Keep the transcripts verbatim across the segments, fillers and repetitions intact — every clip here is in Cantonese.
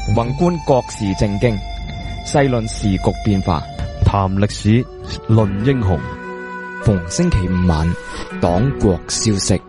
宏觀國事政經，細論時局變化， 談歷史，論英雄。 逢星期五晚，黨國消息。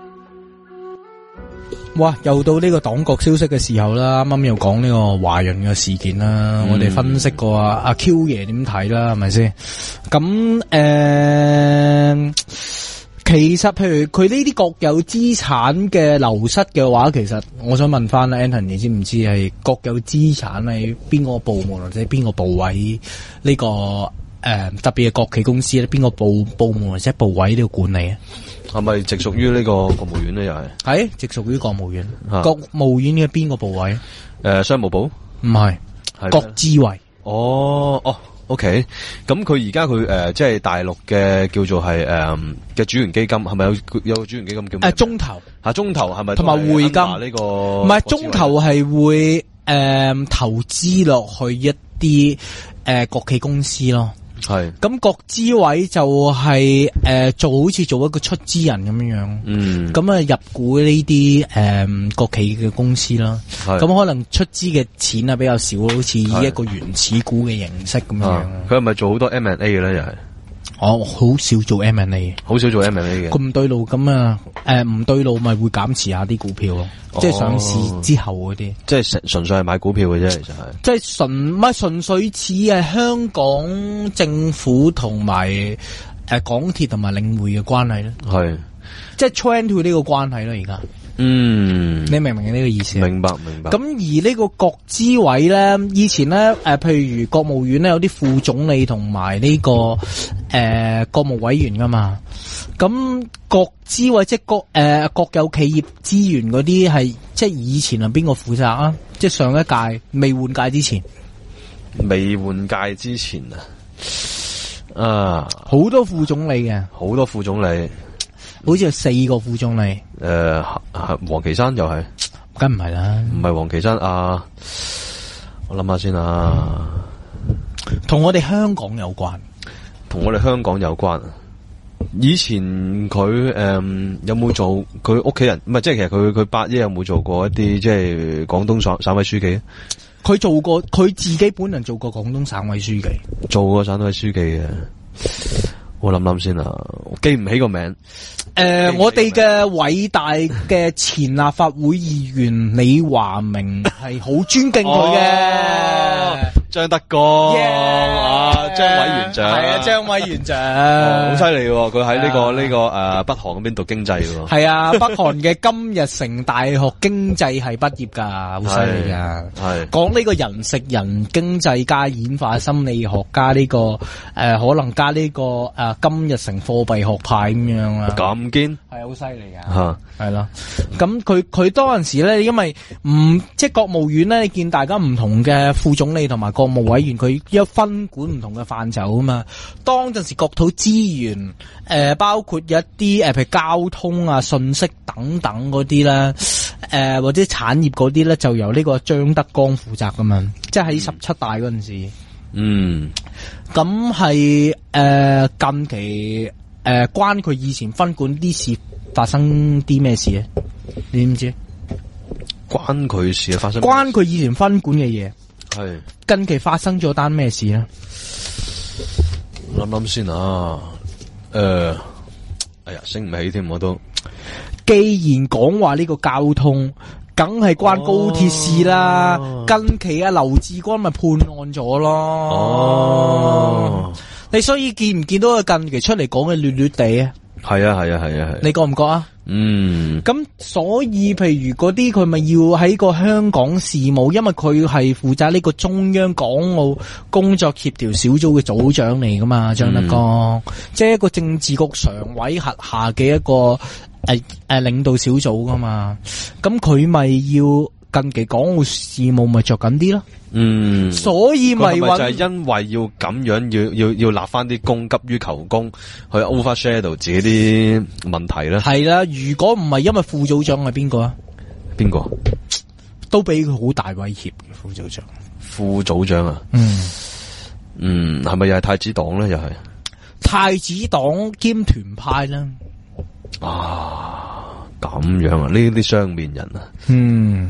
哇！又到呢個黨國消息嘅時候啦，啱啱又講呢個華潤嘅事件啦，嗯、我哋分析過啊阿 Q 爺點睇啦，係咪先？咁誒、呃，其實譬如佢呢啲國有資產嘅流失嘅話，其實我想問翻啦 Anthony， 你知唔知係國有資產係邊個部門或者邊個部位呢、這個誒、呃、特別係國企公司咧？邊個部部門或者部位呢個管理啊？ 係咪直屬於呢個國務院咧？又係係直屬於國務院。啊、國務院嘅邊個部位？誒、 呃，商務部唔係，國資委。 哦哦 ，OK。咁佢而家佢誒，即係大陸嘅叫做係誒嘅主權基金，係咪有有個主權基金叫咩？誒、啊， 中投吓，中投係咪同埋匯金呢、這個？ 唔係，中投係會誒、呃、投資落去一啲誒、呃、國企公司咯。係，咁國資委就係、是、誒、呃、做好似做一個出資人咁樣樣，嗯，咁啊入股呢啲誒國企嘅公司啦，咁可能出資嘅錢啊比較少，好似以一個原始股嘅形式咁樣。 佢係咪做好多 M and A 嘅咧？又係？ 我好少做 M and A， 好少做 M and A 嘅。佢唔對路咁啊，誒唔對路咪會減持下啲股票咯，哦、即係上市之後嗰啲。即係純純粹係買股票嘅啫，其實係。即係純咪純粹似係香港政府同埋誒港鐵同埋領匯嘅關係咧。係，即係 trend to 呢個關係咯，而家。嗯，你明唔明呢個意思？明白，明白。咁而呢個國資委咧，以前咧，誒、呃，譬如國務院咧有啲副總理同埋呢個誒、呃、國務委員噶嘛。咁國資委即係國誒、呃、國有企業資源嗰啲係，即係以前係邊個負責啊？即係上一屆未換屆之前，未換屆之前啊，啊，好多副總理嘅，好多副總理。好似有四個副總理，誒、呃，王岐山又係，梗唔係啦，唔係王岐山啊，我諗下先啊，同我哋香港有關，同我哋香港有關。以前佢誒、嗯、有冇做佢屋企人？唔係，即係其實佢佢伯爺有冇做過一啲即係廣東省省委書記？佢做過，佢自己本人做過廣東省委書記，做過省委書記嘅。我諗諗先啊，我記唔起個名。誒、呃，我哋嘅偉大嘅前立法會議員李華明係好尊敬佢嘅。張、哦、德江、yeah, 啊，張委員長係啊，張委員長好犀利喎！佢喺呢個呢、這個誒、呃、北韓嗰邊讀經濟喎。係啊，北韓嘅金日成大學經濟系畢業噶，好犀利噶。係講呢個人食人經濟加演化心理學加呢、這個誒、呃，可能加呢、這個誒、呃、金日成貨幣學派咁樣啦。咁堅係好犀利噶，係咯。咁佢佢當陣時咧，因為唔即係國務院咧，你見大家唔同嘅副總理同埋國務委員，佢有分管唔同嘅範疇啊嘛。當陣時國土資源誒、呃，包括一啲誒，譬如交通啊、信息等等嗰啲咧，誒、呃、或者產業嗰啲咧，就由呢個張德江負責噶嘛。即係喺十七大嗰陣時，嗯，咁係誒近期誒、呃、關佢以前分管啲事發生啲咩事咧？你知唔知？關佢事啊，發生關佢以前分管嘅嘢。係近期發生咗單咩事咧？諗諗先啊，誒、呃，哎呀，醒唔起添，我都。既然講話呢個交通，梗係關高鐵事啦。哦、近期啊，劉志剛咪判案咗咯。哦，你所以見唔見到佢近期出嚟講嘅劣劣地啊？係啊，係啊，係啊，係。你覺唔覺啊？嗯，咁所以譬如嗰啲佢咪要喺個香港事務，因為佢係負責呢個中央港澳工作協調小組嘅組長嚟噶嘛，張德江，嗯、即係一個政治局常委轄下嘅一個誒誒、呃呃、領導小組噶嘛，咁佢咪要近期港澳事務咪着緊啲咯。嗯，所以咪話就係因為要咁樣，要要要立翻啲功，急於求功，去 overshadow 自己啲問題咧。係啦，如果唔係因為副組長係邊個啊？邊個都俾佢好大威脅嘅副組長。副組長啊？嗯嗯，係咪又係太子黨咧？又係太子黨兼團派啦。啊，咁樣啊？呢啲雙面人啊？嗯。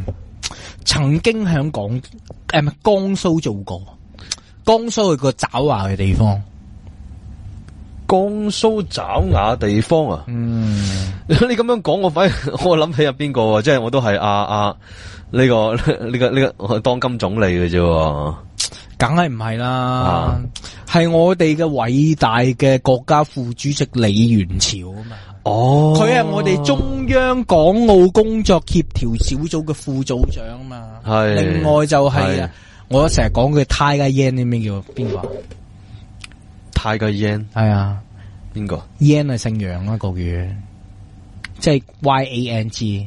曾經喺廣誒唔係江蘇做過，江蘇係個爪牙嘅地方。 江蘇爪牙地方啊，嗯，你咁樣講，我反而我諗起有邊個，即係我都係阿阿呢個呢、這個呢、這個當今總理嘅啫， 梗係唔係啦，係、啊、我哋嘅偉大嘅國家副主席李源潮啊嘛， 哦，佢係我哋中央港澳工作協調小組嘅副組長啊嘛，係，另外就係、是、我成日講嘅泰嘅 yen 呢，咩叫邊個？ 泰嘅 yen 係啊， 邊個 yen 係姓楊啊，國語即係 Y A N G，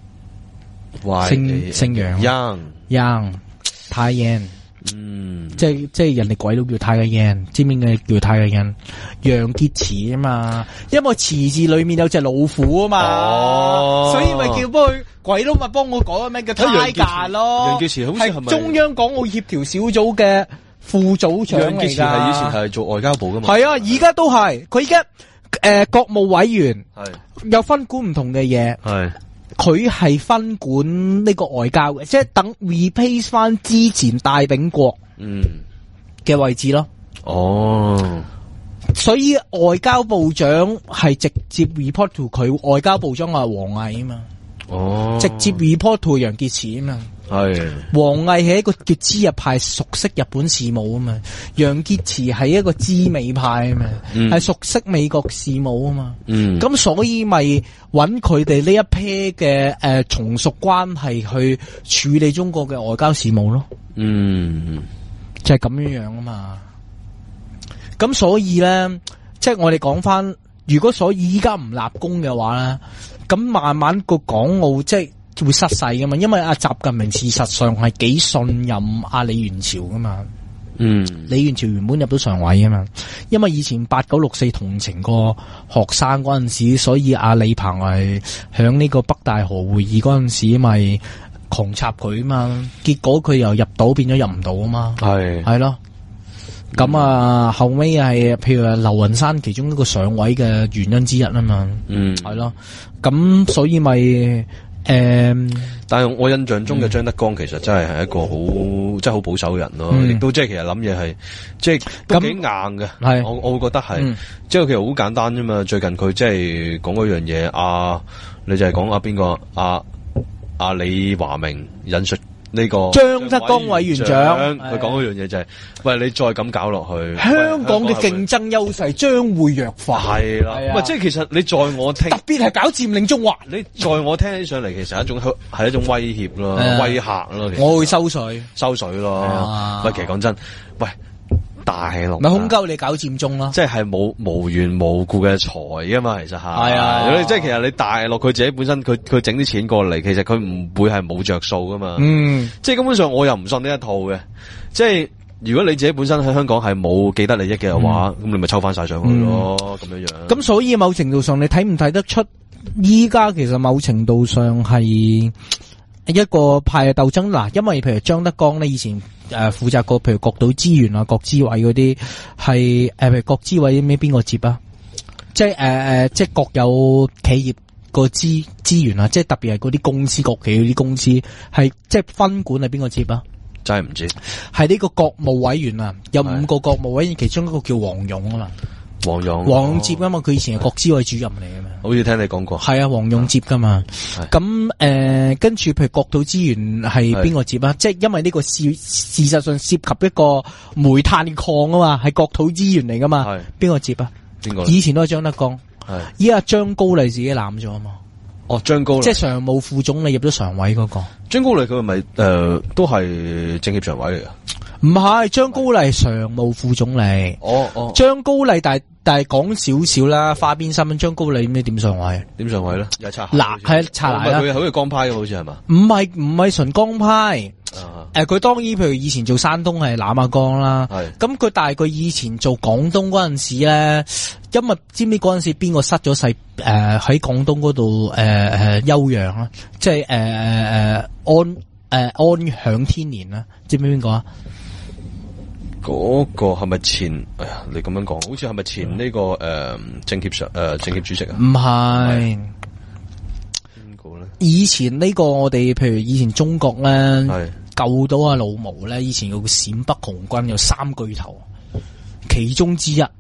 姓姓楊 Yang Yang 泰 yen， 嗯， 即係即係人哋鬼佬叫泰嘅 yen， 知唔知嘅叫泰嘅 yen？ 楊潔篪啊嘛，因為篪字裏面有隻老虎啊嘛，哦、所以咪叫幫佢鬼佬咪幫我改個名叫泰架咯。 楊潔篪好似係咪中央港澳協調小組嘅副組長嚟㗎？楊潔篪係以前係做外交部噶嘛？ 係啊，而家都係，佢而家誒國務委員係有分管唔同嘅嘢，係佢係分管呢個外交嘅，即係等 replace 翻之前戴秉國嗯嘅位置咯。哦，所以外交部長係直接 report to 佢，外交部長係王毅啊嘛。哦，直接 report to 楊潔篪啊嘛。係王毅係一個叫知日派，熟悉日本事務啊嘛。楊潔篪係一個知美派啊嘛，係、嗯、熟悉美國事務啊嘛。嗯，咁所以咪揾佢哋呢一 pair 嘅誒從屬關係去處理中國嘅外交事務咯。嗯，就係、是、咁樣樣啊嘛。咁所以咧，即係我哋講翻，如果所以依家唔立功嘅話咧，咁慢慢個港澳即係會失勢噶嘛，因為阿習近平事實上係幾信任阿李源潮噶嘛。嗯，李源潮原本入到常委啊嘛，因為以前八九六四同情過學生嗰陣時，所以阿李鵬係響呢個北大河會議嗰陣時咪狂插佢啊嘛，結果佢由入到變咗入唔到啊嘛。係係咯。咁、嗯、啊，後尾係譬如話劉雲山其中一個上位嘅原因之一啊嘛，嗯，係咯，咁所以咪誒，嗯、 但係我印象中嘅張德江其實真係係一個好真係好保守嘅人咯，亦、嗯、都即係其實諗嘢係即係都幾硬嘅，係我我會覺得係，嗯、即係其實好簡單啫嘛。最近佢即係講嗰樣嘢，啊，你就係講阿邊個阿阿李華明引述。呢、這個張德江委員長佢講嗰樣嘢就係、是，喂，你再咁搞落去， 香港嘅競爭優勢將會弱化。係啦， 唔係即係其實你在我聽， 特別係搞佔領中環， 你在我聽起上嚟，其實係一種係一種威脅咯，威嚇咯。 我會收水， 收水咯。喂，其實講真，喂。大陸咪空鳩你搞佔中咯， 即係冇無緣無故嘅財噶嘛，其實係係啊，即係其實你大陸佢自己本身佢佢整啲錢過嚟，其實佢唔會係冇着數噶嘛，嗯，即係根本上我又唔信呢一套嘅，即係如果你自己本身喺香港係冇既得利益嘅話，咁、嗯、你咪抽翻晒上去咯，咁、嗯、樣樣。咁所以某程度上你睇唔睇得出，依家其實某程度上係一個派鬥爭嗱，因為譬如張德江咧以前誒負責過譬如國土資源啊、國資委嗰啲係誒譬如國資委咩邊個接啊？即係誒誒，即係國有企業個資資源啊，即係特別係嗰啲公司國企嗰啲公司係即係分管係邊個接啊？ 真係唔知。係呢個國務委員啊，有五個國務委員，其中一個叫黃勇啊嘛。 黃勇， 黃勇接噶嘛？佢以前係國資委主任嚟嘅嘛。 好似聽你講過。係啊，黃勇接噶嘛。咁誒、呃，跟住譬如國土資源係邊個接啊？即係因為呢個事事實上涉及一個煤炭礦啊嘛，係國土資源嚟噶嘛。係邊個接啊？邊個？以前都係張德江。係依家張高麗自己攬咗啊嘛。 哦，張高麗即係常務副總理入咗常委嗰、那個。 張高麗佢係咪誒都係政協常委嚟噶？ 唔係，張高麗常務副總理。哦哦，張高麗但係但係講少少啦，花邊新聞。張高麗咩點上位？ 點上位咧？又擦嗱係擦鞋啦。 佢好似江派嘅，好似係嘛？ 唔係唔係純江派。誒、啊，佢、呃、當然譬如以前做山東係攬下江啦。係。咁佢但係佢以前做廣東嗰陣時咧，因為知唔知嗰陣時邊個失咗勢？誒喺廣東嗰度誒誒休養啦，即係誒誒誒安誒、呃、安享天年啦，知唔知邊個啊？ 嗰、那個係咪前？哎呀，你咁樣講，好似係咪前呢、這個誒、呃、政協上誒政協主席啊？ 唔係邊個咧？ 以前呢個我哋譬如以前中國咧救到阿老毛咧，以前有個陝北紅軍有三巨頭，其中之一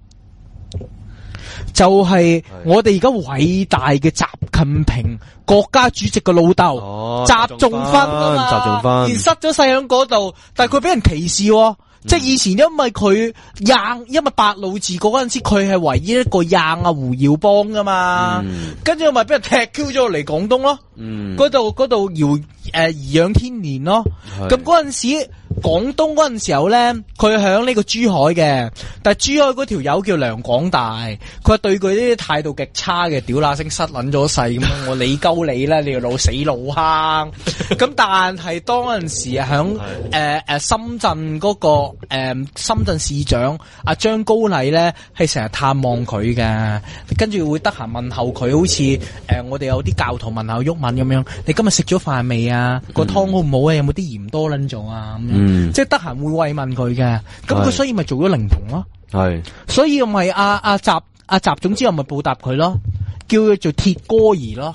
就係我哋而家偉大嘅習近平國家主席嘅老豆習仲勳啊嘛， 習仲勳而失咗勢喺嗰度，但係佢俾人歧視、哦。即係以前因為佢硬，因為白路治國嗰陣時佢係唯一一個硬啊胡耀邦噶嘛，嗯、跟住咪俾人踢 Q 咗嚟廣東咯，嗰度嗰度遙誒頤養天年咯，咁嗰陣時廣東嗰陣時候咧，佢響呢個珠海嘅，但係珠海嗰條友叫梁廣大，佢係對佢呢啲態度極差嘅，屌乸聲失撚咗勢咁樣，我理鳩你啦，你條老死老坑，咁但係當嗰陣時響誒誒深圳嗰、那個誒、呃、深圳市長阿張高麗咧，係成日探望佢嘅，跟住會得閒問候佢，好似誒、呃、我哋有啲教徒問候毓民咁樣，你今日食咗飯未啊？個湯好唔好啊？有冇啲鹽多撚咗啊？咁樣。嗯、即係得閒會慰問佢嘅，咁佢所以咪做咗靈童咯。係，所以咪阿阿習阿習總之後咪報答佢咯，叫佢做鐵哥兒咯。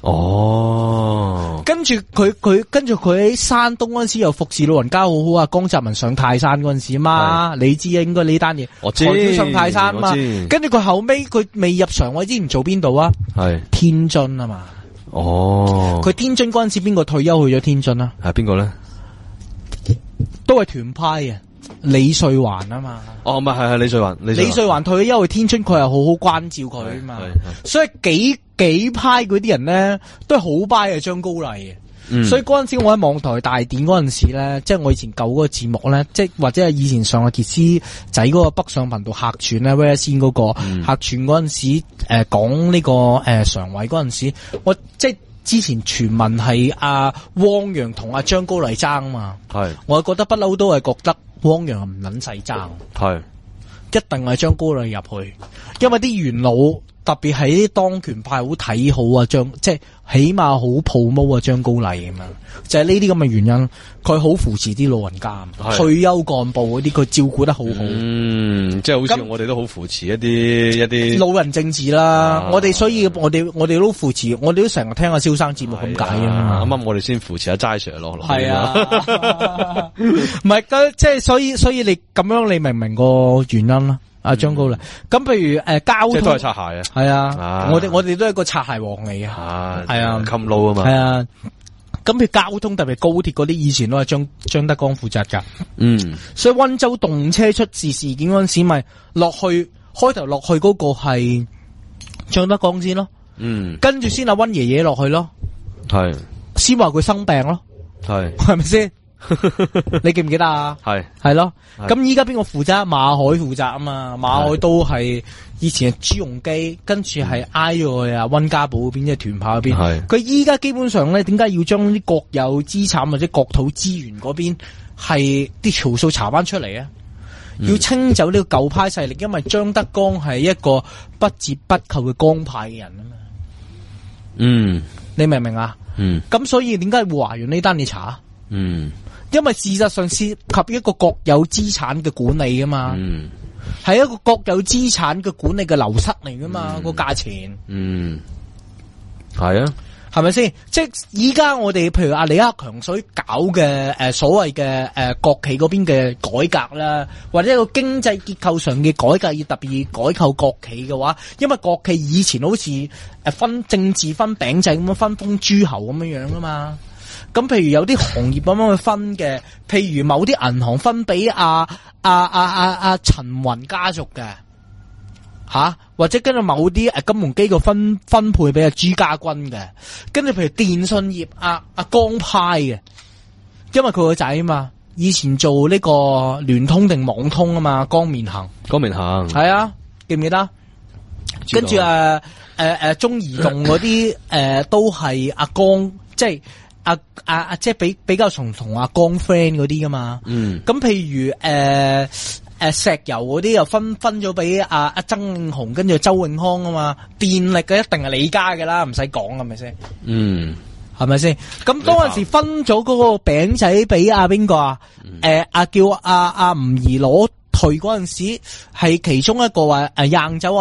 哦，跟住佢佢跟住佢喺山東嗰陣時又服侍老人家好好啊。江澤民上泰山嗰陣時嘛，你知啊，應該呢單嘢。我知。台上泰山嘛，跟住佢後尾佢未入常委之前做邊度啊？係天津啊嘛。哦，佢天津嗰陣時邊個退休去咗天津啊？係邊個咧？都係團派嘅李瑞環啊嘛，哦唔係係係李瑞環，李瑞環退咗休去天津，佢係好好關照佢啊嘛，所以幾幾派嗰啲人咧都係好拜嘅張高麗嘅，嗯、所以嗰陣時我喺網台大典嗰陣時咧，即係我以前舊嗰個節目咧，即係或者係以前上阿傑斯仔嗰個北上頻道客串咧，威先嗰個客串嗰陣時，誒、呃、講呢、這個誒、呃、常委嗰陣時，我即係。之前傳聞係阿汪洋同阿張高麗爭嘛，係我覺得不嬲都係覺得汪洋唔撚使爭，係一定係張高麗入去，因為啲元老特別係啲當權派好睇好啊張，即係起碼好 promote 啊張高麗咁樣，就係呢啲咁嘅原因，佢好扶持啲老人家，退休幹部嗰啲佢照顧得好好，嗯，即係好似我哋都好扶持一啲一啲老人政治啦，啊、我哋所以我哋我哋都扶持，我哋都成日聽阿蕭生節目咁解啊，啱啱我哋先扶持阿齋 Sir 落落，係啊，唔係即係所以所以你咁樣你明唔明個原因啦？阿張高麗，咁譬如誒交通，即係都係擦鞋啊，係啊，我哋我哋都係個擦鞋王嚟嘅，係啊，冚路啊嘛，係啊，咁譬如交通特別高鐵嗰啲，以前都係張張德江負責噶，嗯，所以溫州動車出事事件嗰陣時，咪落去開頭落去嗰個係張德江先咯，嗯，跟住先阿溫爺爺落去咯，係，先話佢生病咯，係，係咪先？你記唔記得啊？係係咯，咁依家邊個負責？馬海負責啊嘛，馬海都係以前係朱鎔基，跟住係挨咗去啊溫家寶嗰邊，即係團派嗰邊。係佢依家基本上咧，點解要將啲國有資產或者國土資源嗰邊係啲條數查翻出嚟啊？嗯、要清走呢個舊派勢力，因為張德江係一個不折不扣嘅江派嘅人啊嘛。嗯，你明唔明啊？嗯，咁所以點解會華潤呢單你查？嗯。因為事實上涉及一個國有資產嘅管理噶嘛，係、嗯、一個國有資產嘅管理嘅流失嚟噶嘛，個價、嗯、錢，嗯，係啊，係咪先？即係依家我哋譬如阿李克強所搞嘅誒、呃、所謂嘅誒國企嗰邊嘅改革啦，或者一個經濟結構上嘅改革，要特別改構國企嘅話，因為國企以前好似誒分政治分餅仔咁樣分封諸侯咁樣樣噶嘛。咁譬如有啲行業咁樣去分嘅，譬如某啲銀行分俾阿阿阿阿阿陳雲家族嘅，吓、啊、或者跟住某啲誒金融機構分分配俾阿朱家軍嘅，跟住譬如電信業阿阿江派嘅，因為佢個仔啊嘛，以前做呢個聯通定網通啊嘛，江面行，江面行係啊，記唔記得？跟住誒誒誒中移動嗰啲誒都係阿江，即係。阿阿阿即係比比較同同阿江 friend 嗰啲噶嘛，嗯，咁譬如誒誒、呃呃、石油嗰啲又分分咗俾阿阿曾永紅跟住周永康啊嘛，電力嘅一定係你家嘅啦，唔使講係咪先？嗯，係咪先？咁當陣時分咗嗰個餅仔俾阿邊個啊？誒阿、呃、叫阿阿吳儀攞退嗰陣時，係其中一個話誒釀酒啊。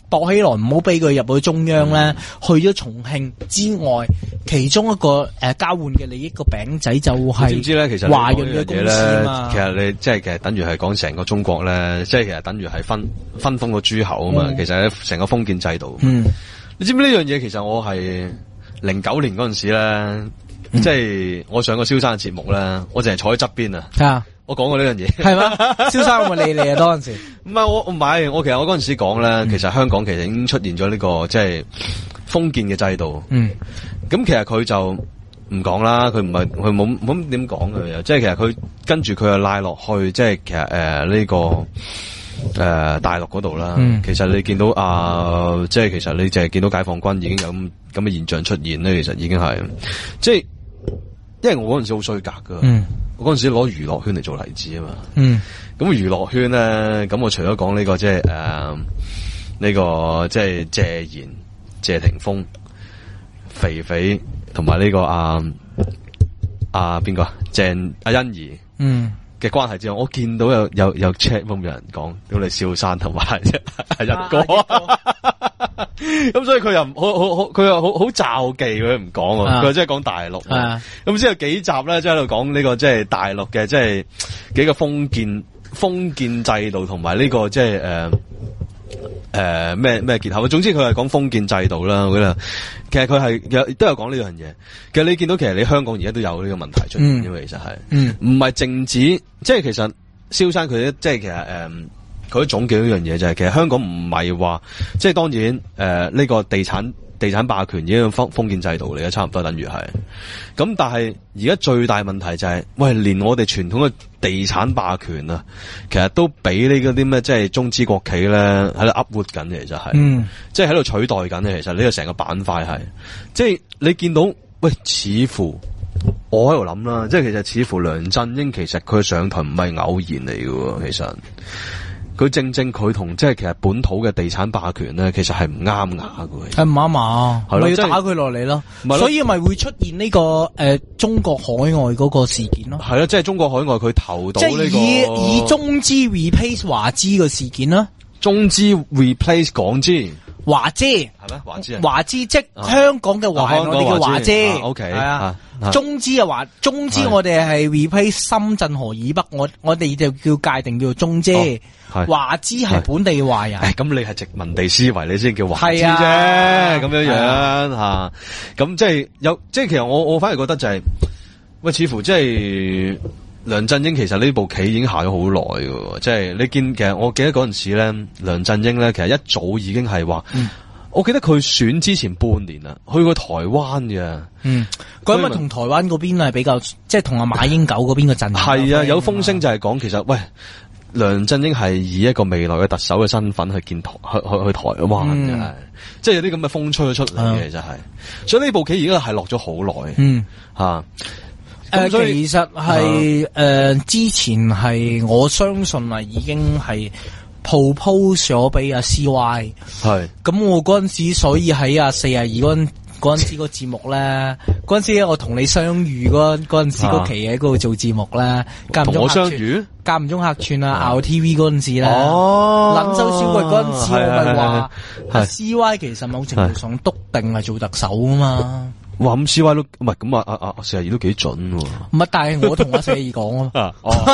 度起來唔好俾佢入去中央咧，嗯、去咗重慶之外，其中一個誒、呃、交換嘅利益個餅仔就係，知唔知咧？其實華潤嘅公司啊嘛， 其實你即係其實等於係講成個中國咧，即係其實等於係分分封個諸侯啊嘛。嗯、其實成個封建制度。嗯，你知唔知呢樣嘢？其實我係零九年嗰陣時咧，嗯、即係我上過蕭生嘅節目咧，我淨係坐喺側邊啊。啊我講過呢樣嘢，係嘛？蕭生有冇理你啊？當陣時唔係我，唔係我。其實我嗰陣時講咧，嗯、其實香港其實已經出現咗呢、這個即係封建嘅制度。嗯，咁其實佢就唔講啦，佢唔係佢冇冇點講嘅。即係其實佢跟住佢又拉落去，即係其實誒呢、呃這個誒、呃、大陸嗰度啦。嗯、其實你見到啊，即係其實你淨係見到解放軍已經有咁咁嘅現象出現咧。其實已經係即係，因為我嗰陣時好衰格噶。嗯。我嗰陣時攞娛樂圈嚟做例子啊嘛，嗯，咁娛樂圈咧，咁我除咗講呢個即係誒呢個即係謝賢、謝霆鋒、肥肥同埋呢個阿阿邊個鄭阿欣宜，嗯嘅關係之後，我見到有有有 chat room 有人講，咁你蕭山同埋阿一哥，咁所以佢又好好好，佢又好好罩忌，佢唔講啊，佢即係講大陸，咁之後幾集咧，即係喺度講呢個即係大陸嘅即係幾個封建封建制度同埋呢個即係誒誒咩咩結合，總之佢係講封建制度啦。我覺得其實佢係有都有講呢樣嘢。其實你見到其實你香港而家都有呢個問題出現，因為其實係唔係淨止，即係其實蕭生佢即係其實誒。呃佢都總結一樣嘢就係，其實香港唔係話，即係當然誒呢、呃這個地產地產霸權已經封封建制度嚟嘅，差唔多等於係。咁但係而家最大問題就係、是，喂，連我哋傳統嘅地產霸權啊，其實都俾呢嗰啲咩，即係中資國企咧喺度 upload 緊嘅，其實係，嗯、即係喺度取代緊嘅。其實呢個成個板塊係，即係你見到，喂，似乎我喺度諗啦，即係其實似乎梁振英其實佢上台唔係偶然嚟嘅，其實。佢正正佢同即係其實本土嘅地產霸權咧，其實係唔啱牙嘅。係唔啱啊？咪要打佢落嚟咯。所以咪會出現呢、這個誒、呃、中國海外嗰個事件咯。係咯，即係中國海外佢投到呢、這個。即係以以中資 replace 華資嘅事件啦。中資 replace 港資。華資係咩？華資啊？華資即香港嘅華，我哋叫華資。O K 係啊。中資啊，華中資我哋係 replace 深圳河以北，我我哋就叫界定叫做中資。華資係本地華人。咁你係殖民地思維，你先叫華資啫。咁樣樣吓，咁即係有，即係其實我我反而覺得就係，喂，似乎即係梁振英其實呢部棋已經下咗好耐嘅，即係你見其實我記得嗰陣時咧，梁振英咧其實一早已經係話。嗯我記得佢選之前半年啊，去過台灣嘅。嗯，嗰咪同台灣嗰邊係比較，即係同阿馬英九嗰邊嘅陣營。係啊，有風聲就係講，其實喂，梁振英係以一個未來嘅特首嘅身份去見台，去去去台灣嘅，嗯、即係有啲咁嘅風吹咗出嚟嘅，就係、嗯。所以呢部棋而家係落咗好耐。嗯，吓、啊。誒、呃，其實係誒、啊呃，之前係我相信啊，已經係。propose 咗俾阿 C Y， 係咁我嗰陣時，所以喺阿四廿二嗰陣嗰陣時個節目咧，嗰陣時我同你相遇嗰嗰陣時嗰期喺嗰度做節目咧，間唔中我相遇，間唔中客串啊，拗 T V 嗰陣時咧，哦，冷州小貴嗰陣時我咪話，阿 C Y 其實某程度上篤定係做特首啊嘛。哇，咁 C Y 都唔係咁啊，阿阿四廿二都幾準喎。唔係，但係我同阿四廿二講啊。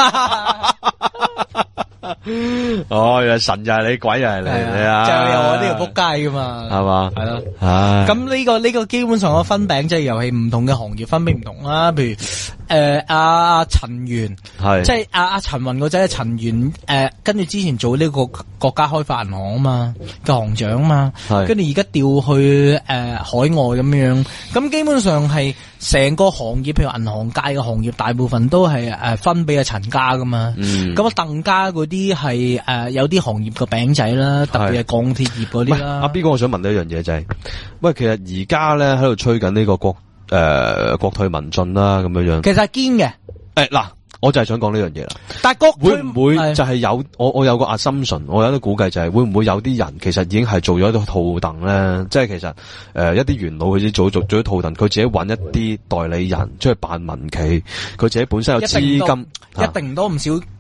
哦，原來神又係你，鬼又係你，係啊，就係我呢個仆街噶嘛，係嘛，係咯，唉，咁呢個呢個基本上個分餅即係遊戲唔同嘅行業分俾唔同啦，譬如誒阿陳元，係即係阿阿陳雲個仔陳元，誒跟住之前做呢個國家開發銀行啊嘛嘅行長啊嘛，係跟住而家調去誒海外咁樣，咁基本上係成個行業，譬如銀行界嘅行業，大部分都係誒分俾阿陳家噶嘛，咁啊鄧家嗰啲係誒有啲行業嘅餅仔啦，特別係鋼鐵業嗰啲啦。阿 B 哥，我想問你一樣嘢就係、是，喂，其實而家咧喺度吹緊呢個國誒、呃、國退民進啦，咁樣樣。其實係堅嘅。誒嗱、欸，我就係想講呢樣嘢啦。但係國會唔會就係有是我我有個 assumption，我有啲估計就係會唔會有啲人其實已經係做咗一套套戥咧？即係其實誒、呃、一啲元老佢自己做做咗套戥，佢自己揾一啲代理人出去辦民企，佢自己本身有資金，一定多唔少。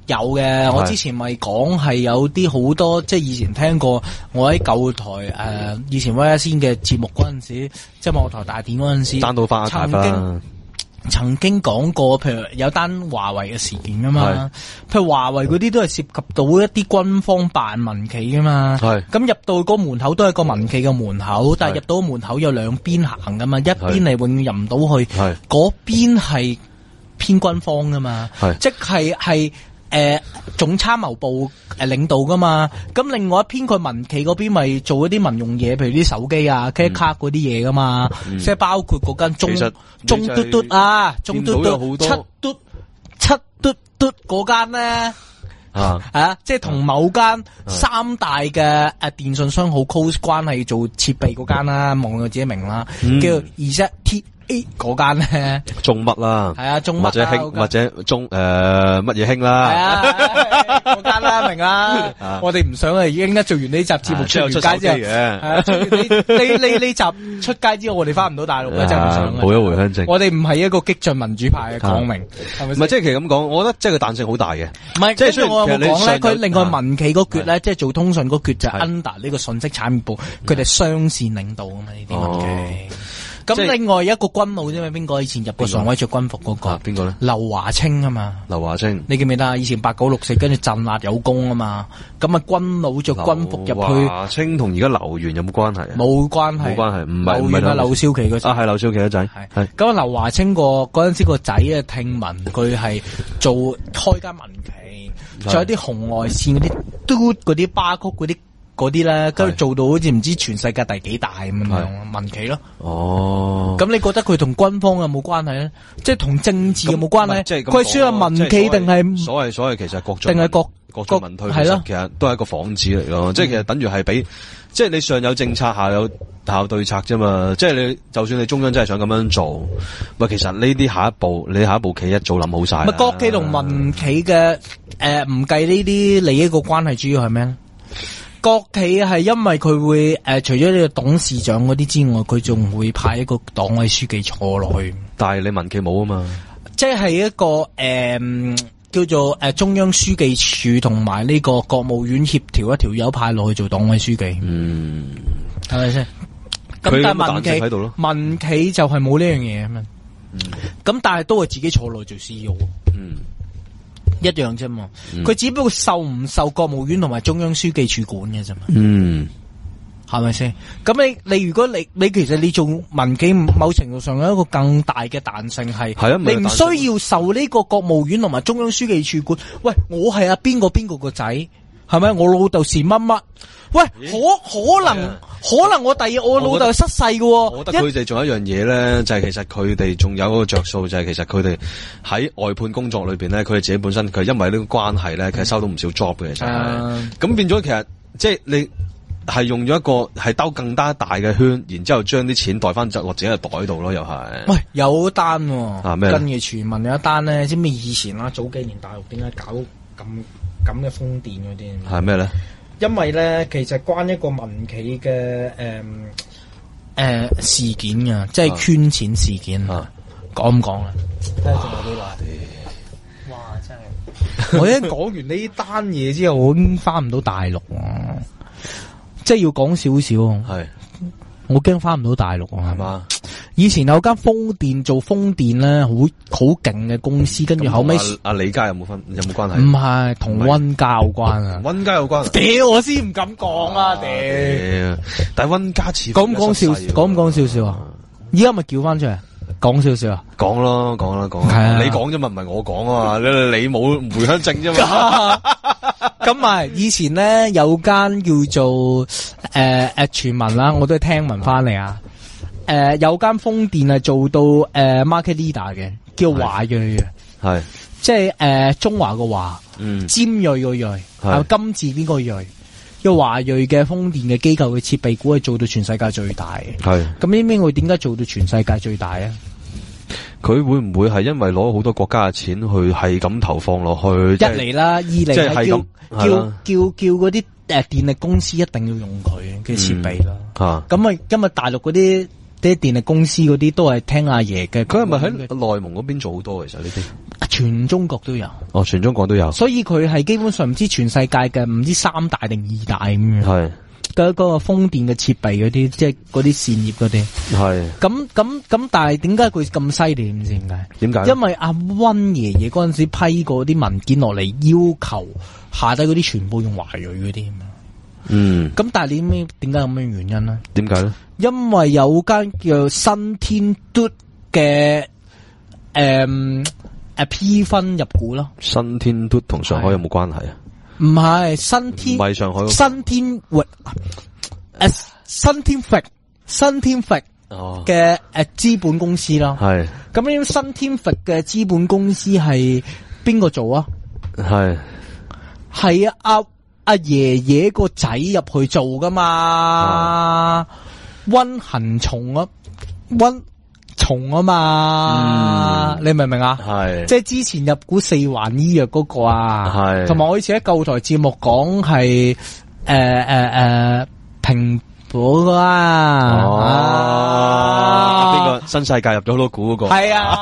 有嘅，我之前咪講係有啲好多，即係以前聽過，我喺舊台誒、呃，以前威一先嘅節目嗰陣時，即係網台大典嗰陣時， 爭到花大花。 曾經曾經講過，譬如有單華為嘅事件噶嘛，譬如華為嗰啲都係涉及到一啲軍方辦民企噶嘛，咁入到個門口都係個民企嘅門口，但係入到門口有兩邊行噶嘛，一邊係永遠入唔到去，嗰邊係偏軍方噶嘛，即係係。誒、呃，總參謀部誒領導噶嘛，咁另外一邊佢民企嗰邊咪做一啲民用嘢，譬如啲手機啊、credit card 嗰啲嘢噶嘛，嗯、即係包括嗰間中中嘟嘟啊，中嘟嘟七嘟七嘟嘟嗰間咧啊，啊，即係同某間三大嘅誒電信商好 close 關係做設備嗰間啦，望佢自己明啦，嗯、叫 Z T。A 嗰間咧， 中乜啦？ 係啊，中乜或者興或者中誒乜嘢興啦？係啊，嗰間啦，明啦。我哋唔想啊，已經一做完呢集節目出完街之後，係啊，呢呢呢集出街之後，我哋翻唔到大陸咧，真係唔想。 冇一回鄉證。 我哋唔係一個激進民主派嘅講明，係咪？ 唔係，即係其實咁講，我覺得即係個彈性好大嘅。 唔係，即係我有冇講咧？佢另外民企嗰橛咧，即係做通訊嗰橛就係 under 呢個信息產業部，佢哋雙線領導啊嘛，呢啲民企。咁另外一個軍佬啫嘛，邊個以前入過常委着軍服嗰個？邊個咧？劉華清啊嘛。 劉華清， 你記唔記得啊？以前八九六四跟住鎮壓有功啊嘛。咁啊軍佬着軍服入去。 劉華清同而家劉源有冇關係啊？ 冇關係。冇關係，唔係唔係劉劉少奇個仔。 啊，係劉少奇個仔。係。咁啊，劉華清個嗰陣時個仔啊，聽聞佢係做開間民企，仲有啲紅外線嗰啲嘟嗰啲巴曲嗰啲。嗰啲咧，跟住做到好似唔知全世界第幾大咁樣民企咯。哦，咁你覺得佢同軍方有冇關係咧？即係同政治有冇關係？佢係算係民企定係所謂所謂其實國進定係國國進民退？係咯，其實都係一個幌子嚟咯。即係其實等於係俾，即係你上有政策，下有下有對策啫嘛。即係你就算你中央真係想咁樣做，喂，其實呢啲下一步你下一步棋一早諗好晒。咪國企同民企嘅誒唔計呢啲利益個關係，主要係咩咧？國企係因為佢會誒、呃，除咗呢個董事長嗰啲之外，佢仲會派一個黨委書記坐落去。 但係你民企冇啊嘛， 即係一個誒、呃、叫做誒、呃、中央書記處同埋呢個國務院協調一條友派落去做黨委書記。嗯，係咪先？咁但係民企喺度咯，民企就係冇呢樣嘢啊嘛。咁、嗯、但係都係自己坐落去做 C E O。嗯。一樣啫嘛，佢、嗯、只不過受唔受國務院同埋中央書記處管嘅啫嘛，嗯，係咪先？咁你你如果你你其實你做民企，某程度上有一個更大嘅彈性係，係啊，你唔需要受呢個國務院同埋中央書記處管。喂，我係阿邊個邊個個仔，係咪？我老豆是乜乜？喂，可可能可能我第二我老豆失勢嘅。 我覺得佢哋仲有一樣嘢咧，就係、是、其實佢哋仲有嗰個着數，就係、是、其實佢哋喺外判工作裏邊咧，佢哋自己本身佢因為呢個關係咧，其實收到唔少 job 嘅，其實係。咁變咗其實即係你係用咗一個係兜更加大嘅圈，然之後將啲錢袋翻落自己嘅袋度咯，又係。 喂，有單啊咩？跟住傳聞有一單咧，知唔知以前啦？早幾年大陸點解搞咁咁嘅風電嗰啲？ 係咩咧？ 因為咧，其實關一個民企嘅誒誒事件啊，即係圈錢事件，講唔講啊？睇下仲有幾耐？哇！真係，我一講完呢單嘢之後，我已經翻唔到大陸啊！即係要講少少，係我驚翻唔到大陸啊，係嘛？以前有間風電做風電咧，好好勁嘅公司，跟住後尾阿李家有冇分有冇關係？ 唔係同溫家有關啊， 溫家有關。 屌，我先唔敢講啊！屌， 但係溫家似講唔講笑？講唔講少少啊？依家咪叫翻出嚟講少少啊？ 講咯，講啦，講。係啊，你講啫嘛，唔係我講啊嘛，你你冇回鄉證啫嘛。 咁咪以前咧有間叫做誒誒傳聞啦，我都係聽聞翻嚟啊。誒、呃，有間風電係做到誒、呃、market leader 嘅，叫華裔啊，係，即係誒、呃、中華個華，嗯，尖銳個銳，係金字邊個銳，因為華裔嘅風電嘅機構嘅設備股係做到全世界最大嘅，係，咁呢邊會點解做到全世界最大啊？ 佢會唔會係因為攞好多國家嘅錢去係咁投放落去？一嚟啦，二嚟係叫叫叫叫嗰啲誒電力公司一定要用佢嘅設備啦，吓，咁啊，因為大陸嗰啲。啲電力公司嗰啲都係聽阿爺嘅， 佢係咪喺內蒙嗰邊做好多？其實呢啲全中國都有。 哦，全中國都有。 所以佢係基本上唔知全世界嘅唔知三大定二大咁樣。係。得嗰個風電嘅設備嗰啲，即係嗰啲扇葉嗰啲。係。咁咁咁，但係點解佢咁犀利？唔知點解？點解？因為阿溫爺爺嗰陣時批過啲文件落嚟，要求下低嗰啲全部用華裔嗰啲。嗯。咁但係你咩？點解咁嘅原因咧？點解咧？因為有間叫新天都嘅誒誒 P 分入股咯。新天都同上海有冇關係啊？唔係新天，唔係上海新天域誒新天域新天域嘅誒資本公司啦。係咁樣，新天域嘅資本公司係邊個做啊？係係啊阿阿爺爺個仔入去做噶嘛？溫恒松啊，溫松啊嘛，嗯、你明唔明啊？係即係之前入股四環醫藥嗰個啊，係同埋我以前喺舊台節目講係誒誒誒蘋果噶啊，哦，邊個新世界入咗好多股嗰個？係啊，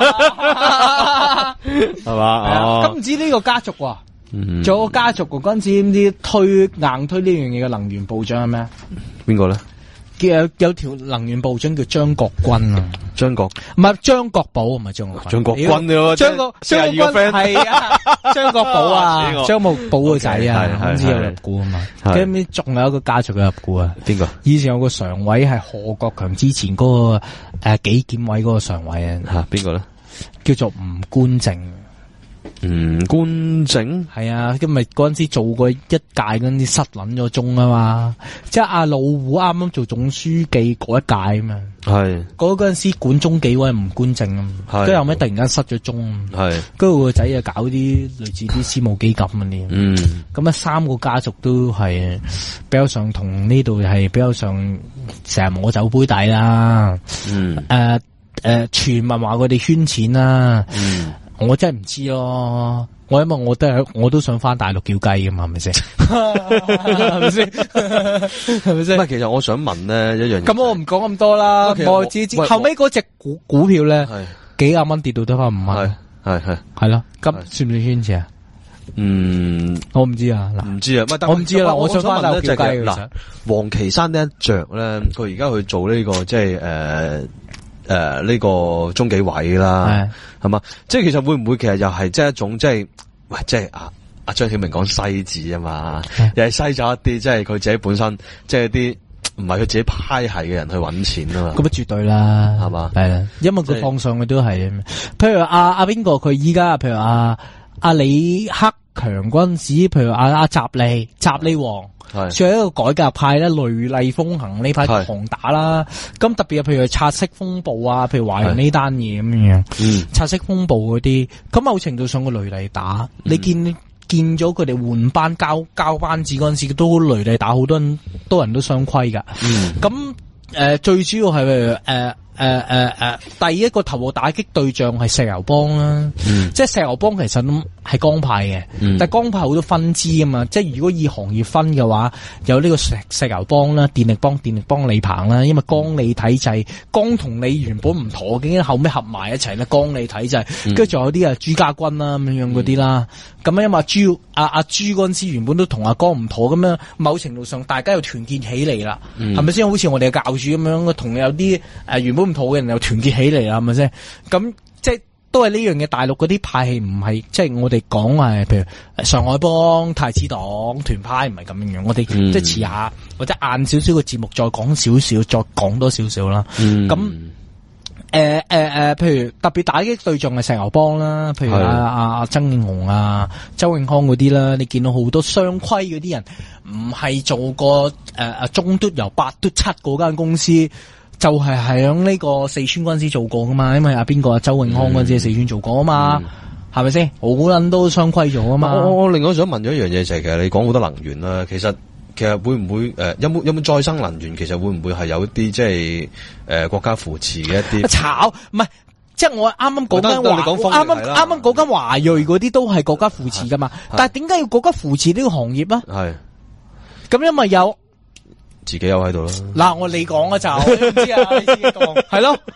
係嘛？咁唔知呢個家族啊？嗯，仲有個家族嗰陣時唔知推硬推呢樣嘢嘅能源部長係咩？邊個咧？有有條能源部長叫張國軍啊，張國唔係張國寶，唔係張國軍，張國軍咯，張國張國軍係啊，張國寶啊，張木寶個仔啊，好似有入股啊嘛，跟住仲有一個家族嘅入股啊，邊個？以前有個常委係何國強之前嗰個誒紀檢委嗰個常委啊，吓邊個咧？叫做吳官正。吳官正係啊，今日嗰陣時做過一屆嗰陣時失撚咗蹤啊嘛，即係阿老胡啱啱做總書記嗰一屆啊嘛，係嗰嗰陣時管中紀委吳官正啊，跟住後尾突然間失咗蹤，係跟住個仔啊搞啲類似啲私募基金嗰啲，嗯，咁啊三個家族都係比較上同呢度係比較上成日摸酒杯底啦，嗯，誒誒傳聞話佢哋圈錢啦，嗯。我真係唔知咯，我因為我都係我都想翻大陸叫雞噶嘛，係咪先？係咪先？係咪先？唔係，其實我想問咧一樣嘢。咁我唔講咁多啦，我知知後尾嗰隻股股票咧，幾廿蚊跌到得翻五蚊，係係係咯，咁算唔算圈錢啊？嗯，我唔知啊，嗱，唔知啊，我唔知啦，我想翻大陸叫雞嗱，王岐山呢一着咧，佢而家去做呢個即係誒。誒，呢、呃這個中紀委啦，係嘛？即係其實會唔會其實又係即係一種即係，喂，即係阿阿張曉明講西字啊嘛，又係西咗一啲，即係佢自己本身即係啲唔係佢自己派系嘅人去搵錢啊嘛。咁啊絕對啦，係嘛？係啦，因為佢放上去都係，譬如阿阿邊個佢依家，譬如阿阿李克強嗰陣時，譬如阿阿習利習利王。係，算係一個改革派咧，雷厲風行呢派狂打啦。咁特別係譬如拆息風暴啊，譬如華人呢單嘢咁樣，嗯，拆息風暴嗰啲，咁某程度上個雷厲打，嗯、你見見咗佢哋換班交交班子嗰陣時，都雷厲打，好多人多人都雙規噶。嗯，咁誒、呃、最主要係譬如誒。呃誒誒誒，第一個頭號打擊對象係石油幫啦，嗯、即係石油幫其實都係江派嘅，嗯、但係江派好多分支啊嘛，即係如果以行業分嘅話，有呢個石石油幫啦、電力幫、電力幫李鵬啦，因為江李體制，江同李原本唔妥，竟然後尾合埋一齊咧，江李體制，跟住仲有啲啊朱家軍啦咁樣嗰啲啦，咁樣因為朱阿阿朱嗰陣時原本都同阿江唔妥，咁樣某程度上大家又團結起嚟啦，係咪先？好似我哋嘅教主咁樣，同有啲誒、呃、原本唔妥嘅人又團結起嚟啦，係咪先？咁即係都係呢樣嘢。大陸嗰啲派系唔係即係我哋講係，譬如上海幫、太子黨、團派唔係咁樣樣。我哋、嗯、即係遲下或者晏少少嘅節目再講少少，再講多少少啦。咁誒誒誒，譬如特別打擊對象係石油幫啦，譬如阿阿阿曾慶紅啊、周永康嗰啲啦，你見到好多雙規嗰啲人，唔係做過誒誒、呃、中嘟由八嘟七嗰間公司。就係喺呢個四川嗰陣時做過噶嘛，因為阿邊個啊周永康嗰陣時喺四川做過啊嘛，係咪先？好撚都雙規咗啊嘛。我我另外想問咗一樣嘢就係，其實你講好多能源啦，其實其實會唔會誒、呃、有冇有冇再生能源？其實會唔會係有一啲即係誒國家扶持嘅一啲炒？唔係，即係我啱啱講緊華，啱啱啱啱講緊華裔嗰啲都係國家扶持噶嘛。但係點解要國家扶持呢個行業啊？係咁，因為有。自己有喺度啦。嗱，我你講嘅就，你知啊，你自己講係咯。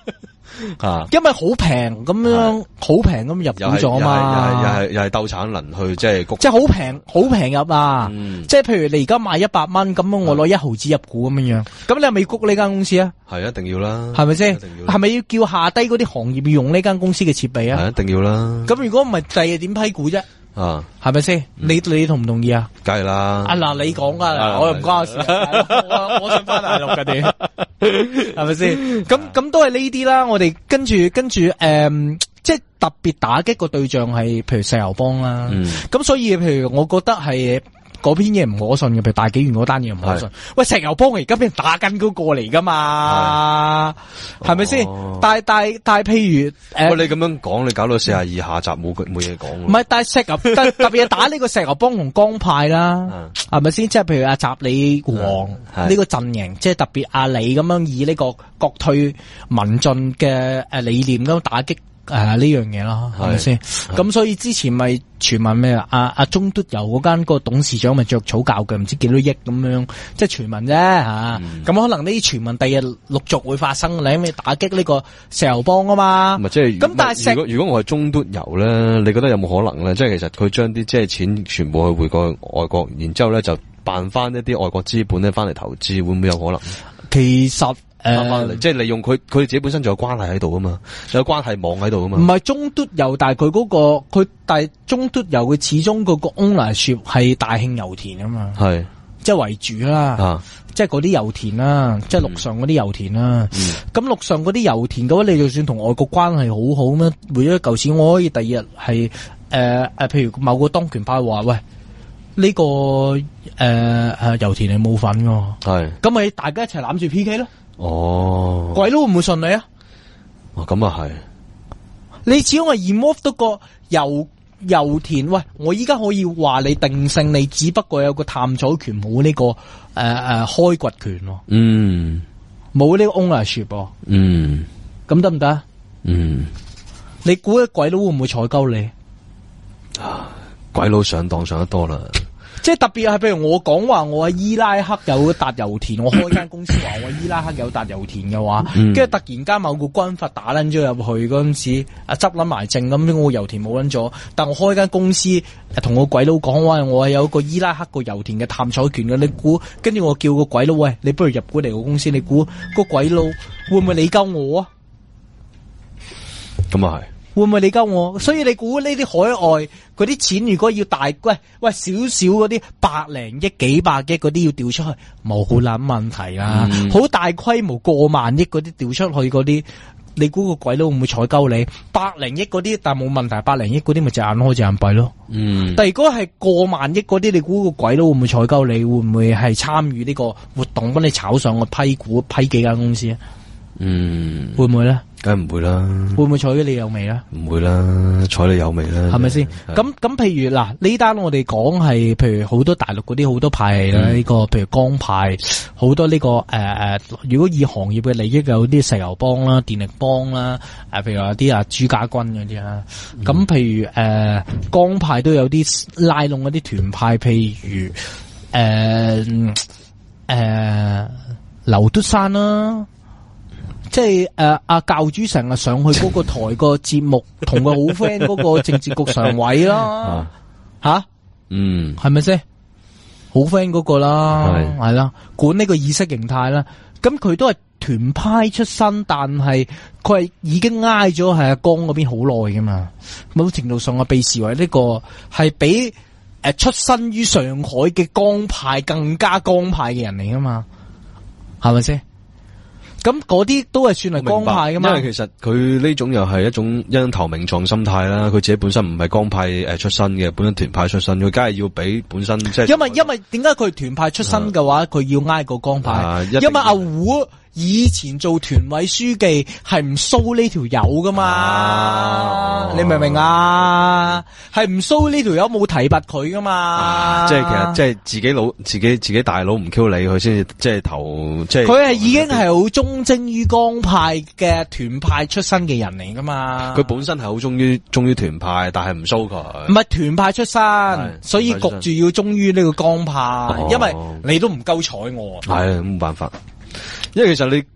啊， 因為好平咁樣，好平咁入股咗嘛， 又係又係又係鬥產能去即係谷， 即係好平好平入啊！ 嗯、 即係譬如你而家賣一百蚊，咁我攞一毫子入股咁樣樣，咁你係咪要谷呢間公司啊？ 係一定要啦， 係咪先？係咪要叫下低嗰啲行業要用呢間公司嘅設備啊？ 係一定要啦。 咁如果唔係，第日點批股啫？ 啊， 係咪先？你你同唔同意啊？ 梗係啦。 啊嗱，你講噶，我又唔關我事。我我想翻大陸嘅點，係咪先？咁咁都係呢啲啦。我哋跟住跟住誒，即係特別打擊個對象係，譬如石油幫啦。咁所以譬如我覺得係。嗰篇嘢唔可信嘅，譬如大紀元嗰單嘢唔可信。喂，石油幫而家俾人打緊嗰個嚟噶嘛？係咪先？但係但係但係，譬如誒， 喂、呃，你咁樣講，你搞到四十二下集冇冇嘢講。 唔係，但係石油特特別係打呢個石油幫同江派啦，係咪先？即係譬如阿習李王呢個陣營，即係特別阿李咁樣以呢個國退民進嘅誒理念咁打擊。誒，呢樣嘢啦，係咪先？咁所以之前咪傳聞咩啊？阿阿中督油嗰間個董事長咪着草教嘅，唔知幾多億咁樣，即係傳聞啫吓。咁、嗯、可能呢啲傳聞第日陸續會發生，你因為打擊呢個石油幫啊嘛。 咪即係咁，但係如果如果我係中督油咧，你覺得有冇可能咧？即係其實佢將啲即係錢全部去匯過外國，然之後咧就辦翻一啲外國資本咧翻嚟投資，會唔會有可能？ 其實。誒、呃， 即係利用佢，佢自己本身仲有關係喺度啊嘛，有關係網喺度啊嘛。 唔係中督油，但係佢嗰個佢，但係中督油佢始終嗰個 ownership 係大慶油田啊嘛，係即係為主啦，啊、即係嗰啲油田啦，即係陸上嗰啲油田啦。咁陸、嗯、上嗰啲油田嘅話，你就算同外國關係好好咩，匯咗一嚿錢，我可以第二日係誒誒，譬如某個當權派話喂。呢、這個誒誒、呃、油田係冇份㗎，係咁咪大家一齊攬住 P K 咯。哦，鬼佬會唔會信你啊？ 哦，咁啊係。 你始終係 involve 到個油油田，喂，我依家可以話你定性，你只不過有個探索權，冇呢、這個誒誒、呃、開掘權咯。嗯，冇呢個 ownership。嗯，咁得唔得？嗯，你估啲鬼佬會唔會採購你？ 啊，鬼佬上當上得多啦。 即係特別係，譬如我講話我喺伊拉克有笪油田，我開間公司話我伊拉克有笪油田嘅話，跟住、嗯、突然間某個軍閥打捻咗入去嗰陣時，啊執捻埋證咁，我油田冇捻咗，但我開間公司同個鬼佬講話，我係有個伊拉克個油田嘅探索權嘅，你估？跟住我叫個鬼佬喂，你不如入股嚟個公司，你估個鬼佬會唔會理鳩我啊？ 咁啊係。 會唔會理交我？所以你估呢啲海外嗰啲錢，如果要大喂喂少少嗰啲百零億、幾百億嗰啲要調出去，冇好諗問題啦。好、嗯、大規模過萬億嗰啲調出去嗰啲，你估個鬼佬會唔會採購你？百零億嗰啲，但冇問題，百零億嗰啲咪隻眼開隻眼閉咯。嗯。但如果係過萬億嗰啲，你估個鬼佬會唔會採購你？會唔會係參與呢個活動，幫你炒上個批股批幾間公司啊？嗯。會唔會咧？ 梗係唔會啦， 會唔會睬你有味咧？ 唔會啦，睬你有味啦， 係咪先？咁咁，譬如嗱呢單我哋講係，譬如好多大陸嗰啲好多派系啦，呢個譬如江派，好多呢個誒誒，如果以行業嘅利益有啲石油幫啦、電力幫啦，誒，譬如有啲啊朱家軍嗰啲啦，咁譬如誒江派都有啲拉攏嗰啲團派，譬如誒誒劉德山啦。即係誒，阿教主成日上去嗰個台個節目，同佢好 friend 嗰個政治局常委啦，吓、啊，嗯，係咪先？好 friend 嗰個啦，係啦，管呢個意識形態啦。咁佢都係團派出身，但係佢係已經挨咗係阿江嗰邊好耐噶嘛。某程度上，我被視為呢個係比誒出身於上海嘅江派更加江派嘅人嚟噶嘛，係咪先？咁嗰啲都係算係江派噶嘛？ 因為其實佢呢種又係一種因投名狀心態啦。佢自己本身唔係江派誒出身嘅，本身團派出身，佢梗係要俾本身即係。因為因為點解佢團派出身嘅話，佢、啊、要挨個江派？啊、因為阿胡以前做團委書記係唔騷呢條友噶嘛？啊、你明唔明啊？係唔騷呢條友冇提拔佢噶嘛？ 啊、即係其實即係自己老自己自己大佬唔 Q 你，佢先至即係投即係。佢係已經係好忠貞於江派嘅團派出身嘅人嚟噶嘛？ 佢本身係好忠於忠於團派，但係唔騷佢。 唔係團派出身，所以焗住要忠於呢個江派，哦、因為你都唔夠睬我。 係冇辦法。因為其實你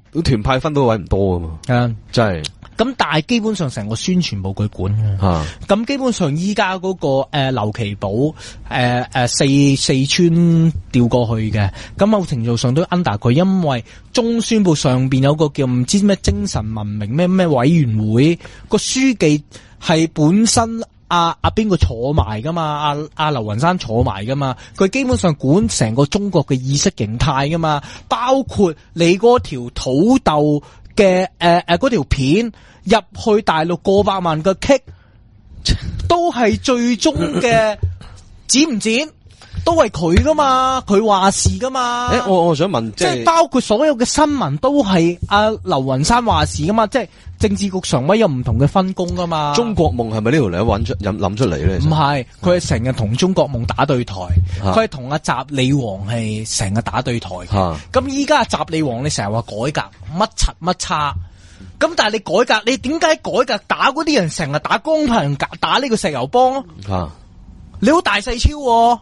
團派分到位唔多噶嘛， 啊， 真係。 咁但係基本上成個宣傳部佢管嘅，咁、啊、基本上依家嗰個誒劉奇寶誒誒四四川調過去嘅，咁某程度上都 under 佢，因為中宣部上邊有個叫唔知咩精神文明咩咩委員會，個書記係本身阿阿邊個坐埋噶嘛，阿阿劉雲山坐埋噶嘛，佢基本上管成個中國嘅意識形態噶嘛，包括你嗰條土豆嘅誒誒嗰條片。入去大陸過百萬個 kick 都係最終嘅剪唔剪都係佢噶嘛，佢話事噶嘛。 誒、欸，我我想問，即係包括所有嘅新聞都係阿劉雲山話事噶嘛，即係政治局常委有唔同嘅分工噶嘛。中國夢係咪呢條嚟揾出諗出嚟咧？ 唔係，佢係成日同中國夢打對台，佢係同阿習李王係成日打對台。咁依家阿習李王你成日話改革乜柒乜差。咁但係你改革，你點解改革打嗰啲人成日打江派人打呢個石油幫啊？你好大細超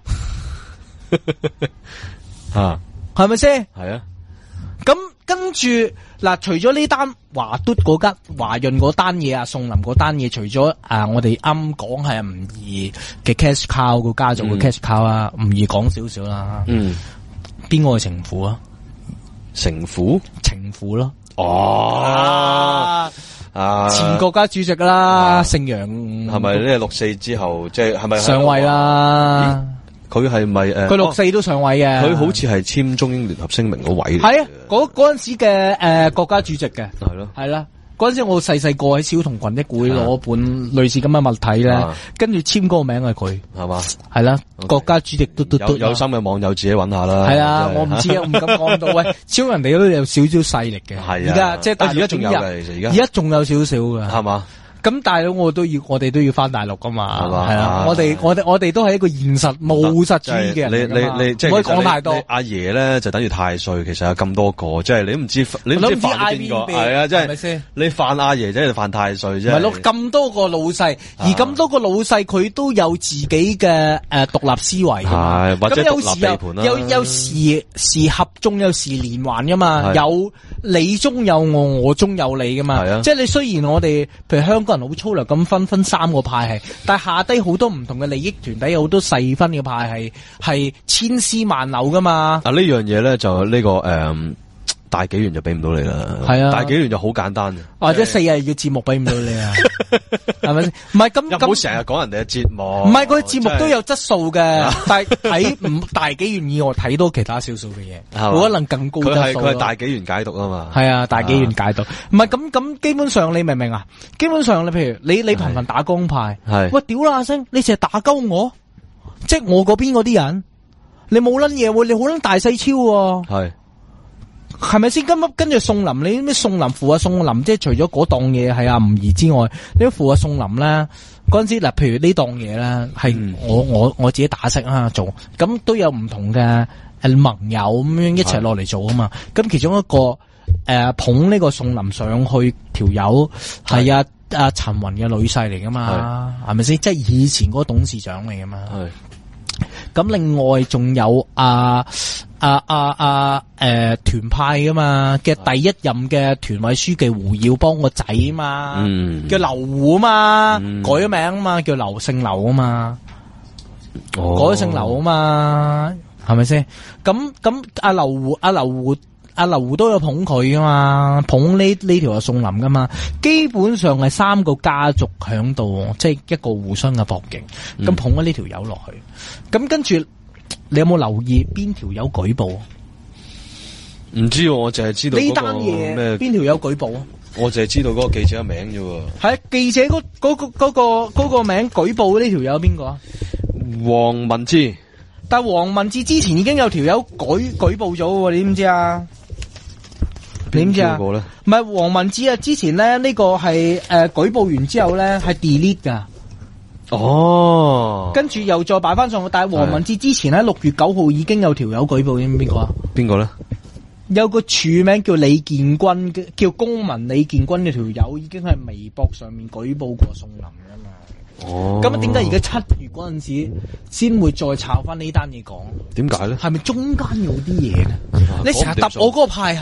啊，係咪先？係啊。咁跟住嗱，除咗呢單華嘟嗰間華潤嗰單嘢啊，宋林嗰單嘢，除咗啊，我哋啱講係吳儀嘅 cash cow 個家族嘅 cash cow 啊，吳儀講少少啦。嗯，邊個係情婦啊？ 情婦？ 情婦咯。 哦，啊， 前國家主席啦，姓楊， 係咪呢？六四之後，即係係咪上位啦？ 佢係咪誒？ 佢六四都上位嘅， 佢好似係簽中英聯合聲明嗰位嚟。 係啊，嗰嗰陣時嘅誒國家主席嘅， 係咯， 係啦。嗰陣時我細細個喺小童群益會攞本類似咁嘅物體咧，跟住簽嗰個名係佢，係嘛？係啦，國家主席都都都有心嘅網友自己揾下啦。 係啊，我唔知啊，我唔敢講到。喂，超人哋都有少少勢力嘅，係啊，而家即係但係而家仲有嘅，其實而家而家仲有少少嘅，係嘛？咁大佬我都要，我哋都要翻大陸噶嘛，係嘛？係啊，我哋我哋我哋都係一個現實務實主義嘅人。 你你你即係唔可以講太多。阿爺咧就等於太歲，其實有咁多個，即係你都唔知你唔知犯邊個，係啊，即係咪先？你犯阿爺即係犯太歲啫。係咯，咁多個老細，而咁多個老細佢都有自己嘅誒獨立思維。係或者獨立地盤啦。有有時時合中，有時連環噶嘛，有你中有我，我中有你噶嘛。係啊，即係你雖然我哋譬如香個人好粗略咁分分三個派系，但係下低好多唔同嘅利益團體，有好多細分嘅派系，係千絲萬縷噶嘛。啊，呢樣嘢咧就呢、這個誒。嗯大紀元就俾唔到你啦，係啊！大紀元就好簡單嘅，或者四日嘅節目俾唔到你啊，係咪先？唔係咁咁，唔好成日講人哋嘅節目，唔係嗰啲節目都有質素嘅，但係睇唔大紀元以外睇到其他少數嘅嘢，可能更高質素。佢係佢係大紀元解讀啊嘛，係啊，大紀元解讀。唔係咁咁，基本上你明唔明啊？基本上你譬如你你頻頻打江派，係喂屌啦阿星，你成日打鳩我，即係我嗰邊嗰啲人，你冇撚嘢喎，你好撚大細超喎，係。係咪先？今日跟住宋林，你咩宋林扶啊宋林，即係除咗嗰檔嘢係阿吳儀之外，你都扶啊宋林咧。嗰陣時嗱，譬如呢檔嘢咧，係我我我自己打識啊做，咁都有唔同嘅誒盟友咁樣一齊落嚟做啊嘛。咁其中一個誒、呃、捧呢個宋林上去條友係阿阿陳雲嘅女婿嚟噶嘛，係咪先？即係以前嗰個董事長嚟噶嘛。咁另外仲有阿阿阿阿誒團派噶嘛嘅第一任嘅團委書記胡耀邦個仔啊嘛，嗯、叫劉胡啊嘛，嗯、改咗名啊嘛，叫劉姓劉啊嘛，哦、改咗姓劉啊嘛，係咪先？咁咁阿劉胡阿劉胡阿劉胡都有捧佢噶嘛，捧呢呢條係宋林噶嘛，基本上係三個家族響度，即係一個互相嘅搏擊，咁、嗯、捧咗呢條友落去，咁跟住你有冇留意邊條友舉報？唔知，我淨係知道呢單嘢咩？邊條友舉報？我淨係知道嗰個記者嘅名啫喎。係記者嗰嗰個嗰個嗰個名舉報呢條友邊個啊？黃文志。但係黃文志之前已經有條友舉舉報咗喎，你知唔知啊？你點知啊？唔係黃文志啊！之前咧呢、這個係誒、呃、舉報完之後咧係 delete 噶。哦。跟住又再擺翻上去，但係黃文志之前喺六月九號已經有條友舉報，知唔知邊個啊？邊個咧？有個署名叫李建軍嘅，叫公民李建軍嘅條友已經喺微博上面舉報過宋林噶嘛。哦。咁啊？點解而家七月嗰陣時先會再炒翻呢單嘢講？點解咧？係咪中間有啲嘢咧？你成日答我嗰個派系？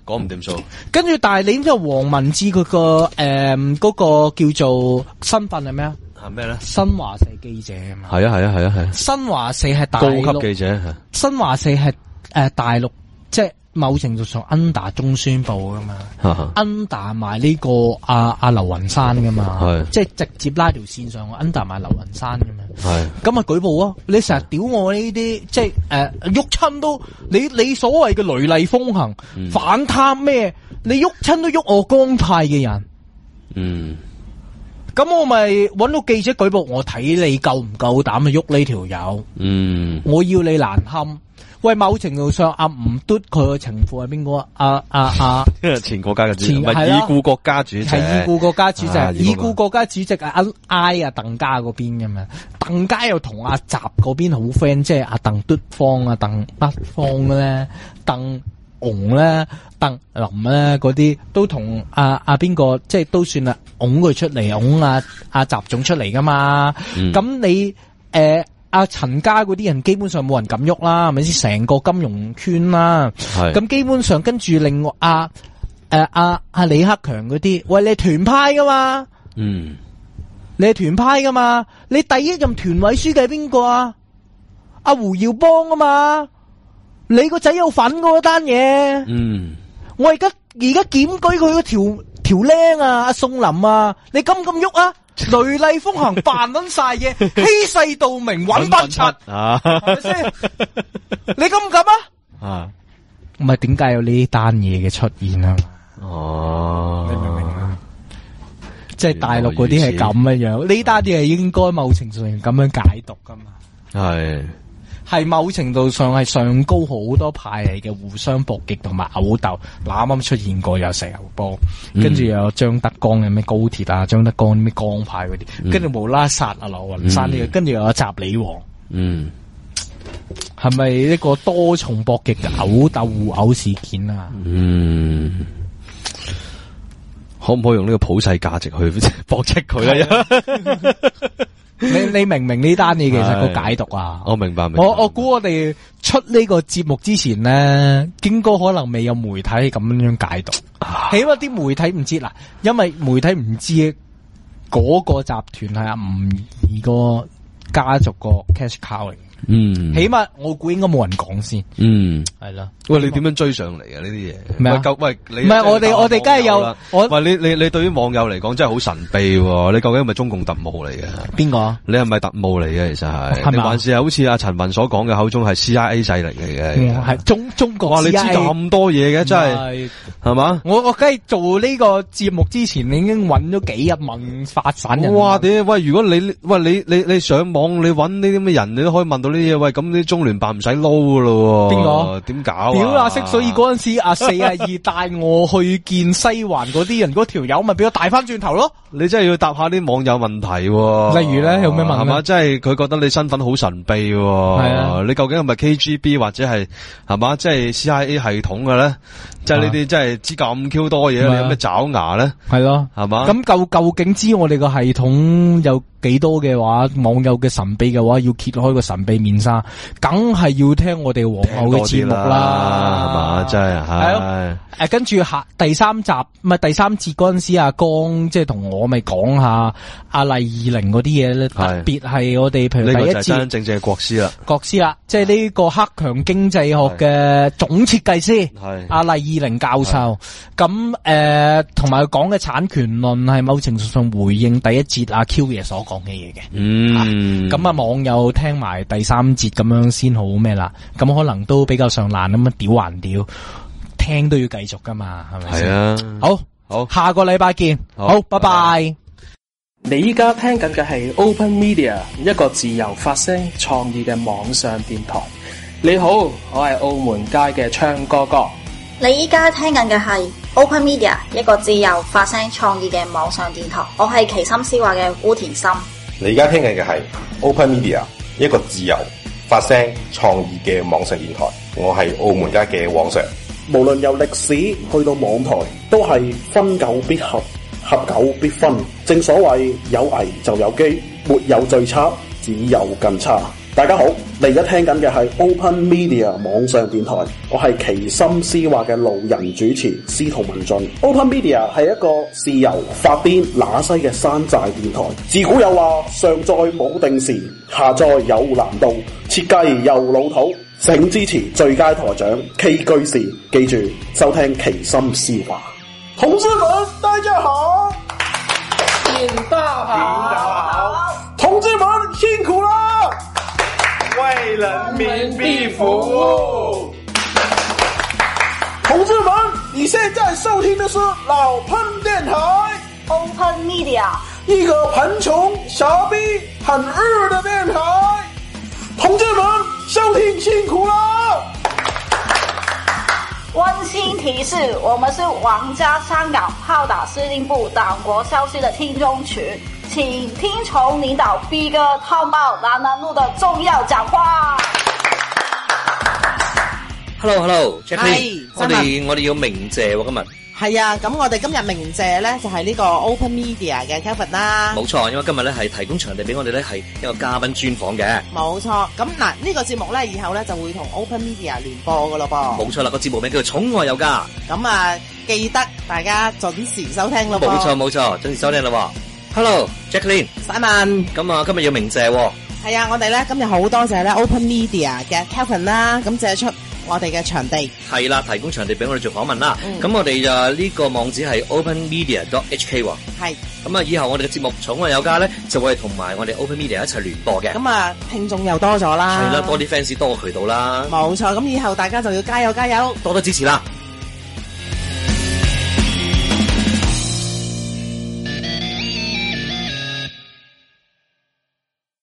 講唔掂數。 跟住，但係你知道黃文志佢個誒嗰個叫做身份係咩啊？ 係咩咧？ 新華社記者啊嘛。 係啊係啊係啊係啊。 新華社係大高級記者。 新華社係誒大陸即係。某程度上 under 中宣部噶嘛，under 埋呢個阿阿劉雲山噶嘛，即係直接拉條線上 under 埋劉雲山噶嘛，咁啊舉報啊！你成日屌我呢啲，即係誒喐親都你你所謂嘅雷厲風行、嗯、反貪咩？你喐親都喐我江派嘅人，嗯，咁我咪搵到記者舉報，我睇你夠唔夠膽去喐呢條友，嗯，我要你難堪。喂，某程度上阿吳嘟佢個情婦係邊個啊？阿阿阿前國家嘅主席，唔係已故國家主席， 係已故國家主席，啊、已故國家主席啊，挨啊鄧家嗰邊嘅嘛，鄧家又同阿習嗰邊好 friend， 即係阿鄧嘟方啊，鄧北方嘅咧，鄧翁咧，鄧林咧嗰啲都同阿阿邊個，即係都算啊，拱佢出嚟，拱阿阿習總出嚟噶嘛，咁、嗯、你誒。呃阿陳家嗰啲人基本上冇人敢喐啦，係咪先？成個金融圈啦，咁基本上跟住另外阿誒阿阿李克強嗰啲，喂，你係團派噶嘛？嗯，你係團派噶嘛？你第一任團委書記係邊個啊？阿胡耀邦啊嘛？你個仔有份嗰單嘢？嗯，我而家而家檢舉佢嗰條條僆啊，阿宋林啊，你敢唔敢喐啊？雷厲風行，扮撚晒嘢，欺世盜名，揾笨柒，係咪先？你敢唔敢啊？啊，唔係點解有呢單嘢嘅出現啊？哦，你明唔明啊？即係大陸嗰啲係咁嘅樣，呢單嘢係應該某程度上咁樣解讀噶嘛？係。係某程度上係上高好多派嚟嘅互相搏擊同埋毆鬥，嗱啱啱出現過有石油波，跟住又有張德江嘅咩高鐵啊，張德江咩江派嗰啲，跟住無啦殺啊劉雲山呢個，跟住又有習李王，嗯，係咪一個多重搏擊嘅毆鬥互毆事件啊？嗯， 可唔可以用呢個普世價值去駁斥佢咧？ 你你明唔明呢單嘢其實個解讀啊？ 我明白，明白。 我我估我哋出呢個節目之前咧，應該可能未有媒體咁樣解讀，啊、起碼啲媒體唔知啦，因為媒體唔知嗰個集團係阿吳儀個家族個 cash cow 嚟。嗯，起碼我估應該冇人講先。嗯，係啦。 喂，你點樣追上嚟啊？呢啲嘢咩啊？ 喂，你唔係我哋我哋梗係有我。 喂，你你你對於網友嚟講真係好神秘喎！你究竟係咪中共特務嚟嘅？ 邊個？ 你係咪特務嚟嘅？其實係，你還是係好似阿陳雲所講嘅口中係 C I A 勢力嚟嘅？ 係中中國。 哇！你知咁多嘢嘅真係係嘛？ 我我梗係做呢個節目之前，你已經揾咗幾日問發散人。 哇！點喂？如果你喂你你你上網你揾呢啲咁嘅人，你都可以問到呢啲嘢。喂，咁啲中聯辦唔使撈噶咯？邊個？點搞啊？ 屌阿色！所以嗰陣時阿四啊二帶我去見西環嗰啲人，嗰條友咪俾我帶翻轉頭咯。 你真係要答下啲網友問題喎。 例如咧，有咩問題？係嘛？ 即係佢覺得你身份好神秘喎。係啊。你究竟係咪 K G B 或者係係嘛？即係 C I A 系統嘅咧？即係呢啲真係知咁 Q 多嘢，你有咩爪牙咧？係咯，係嘛？咁究究竟知我哋個系統有幾多嘅話，網友嘅神秘嘅話，要揭開個神秘面紗，梗係要聽我哋皇后嘅節目啦，係嘛？真係係咯。誒，跟住下第三集唔係第三節嗰陣時，阿江即係同我咪講下阿黎二玲嗰啲嘢咧，特別係我哋譬如第一節，呢個就係真真正正嘅國師啦，國師啦，即係呢個克強經濟學嘅總設計師，係阿黎二玲教授。咁誒，同埋佢講嘅產權論係某程度上回應第一節阿 Q 爺所講嘅嘢嘅。嗯，咁啊網友聽埋第三節咁樣先好咩啦？咁可能都比較上難咁樣屌還屌。聽都要繼續噶嘛，係咪先？係啊，好，好，下個禮拜見，好，好拜拜。拜拜。 你依家聽緊嘅係 Open Media， 一個自由發聲創意嘅網上電台。你好，我係澳門街嘅唱歌哥。 你依家聽緊嘅係 Open Media， 一個自由發聲創意嘅網上電台。我係奇心思話嘅烏田心。 你依家聽緊嘅係 Open Media， 一個自由發聲創意嘅網上電台。我係澳門街嘅黃 Sir。 無論由歷史去到網台，都係分久必合，合久必分。正所謂有危就有機，沒有最差，只有更差。 大家好，你而家聽緊嘅係 Open Media 網上電台，我係奇心思話嘅路人主持司徒文進。Open Media 係一個自由發癲乸西嘅山寨電台。自古有話，上載冇定時，下載有難度，設計又老土，請支持最佳台長 K 居士。記住收聽奇心思話。同志們，大家好， 大家好， 同志們辛苦啦！ 为人民币服务， 同志们，你现在收听的是老喷电台 Open Media， 一个贫穷、傻逼、很日的电台。同志们，收听辛苦了。 温馨提示，我们是皇家香港炮打司令部党国消息的听众群。請聽從領導 B 哥通報南南路的重要講話。 Hello，Hello，Jackie，我哋我哋要鳴謝喎今日。 係啊，咁我哋今日鳴謝咧就係呢個 Open Media 嘅 Kevin 啦。 冇錯，因為今日咧係提供場地俾我哋咧係一個嘉賓專訪嘅。 冇錯，咁嗱呢個節目咧以後咧就會同 Open Media 聯播噶咯噃。 冇錯啦，個節目名叫做寵愛有家。 咁啊，記得大家準時收聽咯噃。 冇錯冇錯，準時收聽咯。Hello，Jacqueline。咁啊，今日要鳴謝喎。 係啊，我哋咧今日好多謝咧 Open Media 嘅 Kevin 啦，咁借出我哋嘅場地。 係啦，提供場地俾我哋做訪問啦。咁、嗯、我哋就呢個網址係 open media dot h k 喎。係。咁啊，以後我哋嘅節目寵愛有家咧，就會同埋我哋 Open Media 一齊聯播嘅。 咁啊，聽眾又多咗啦。 係啦，多啲 fans 多個渠道啦。 冇錯，咁以後大家就要加油加油， 多多支持啦。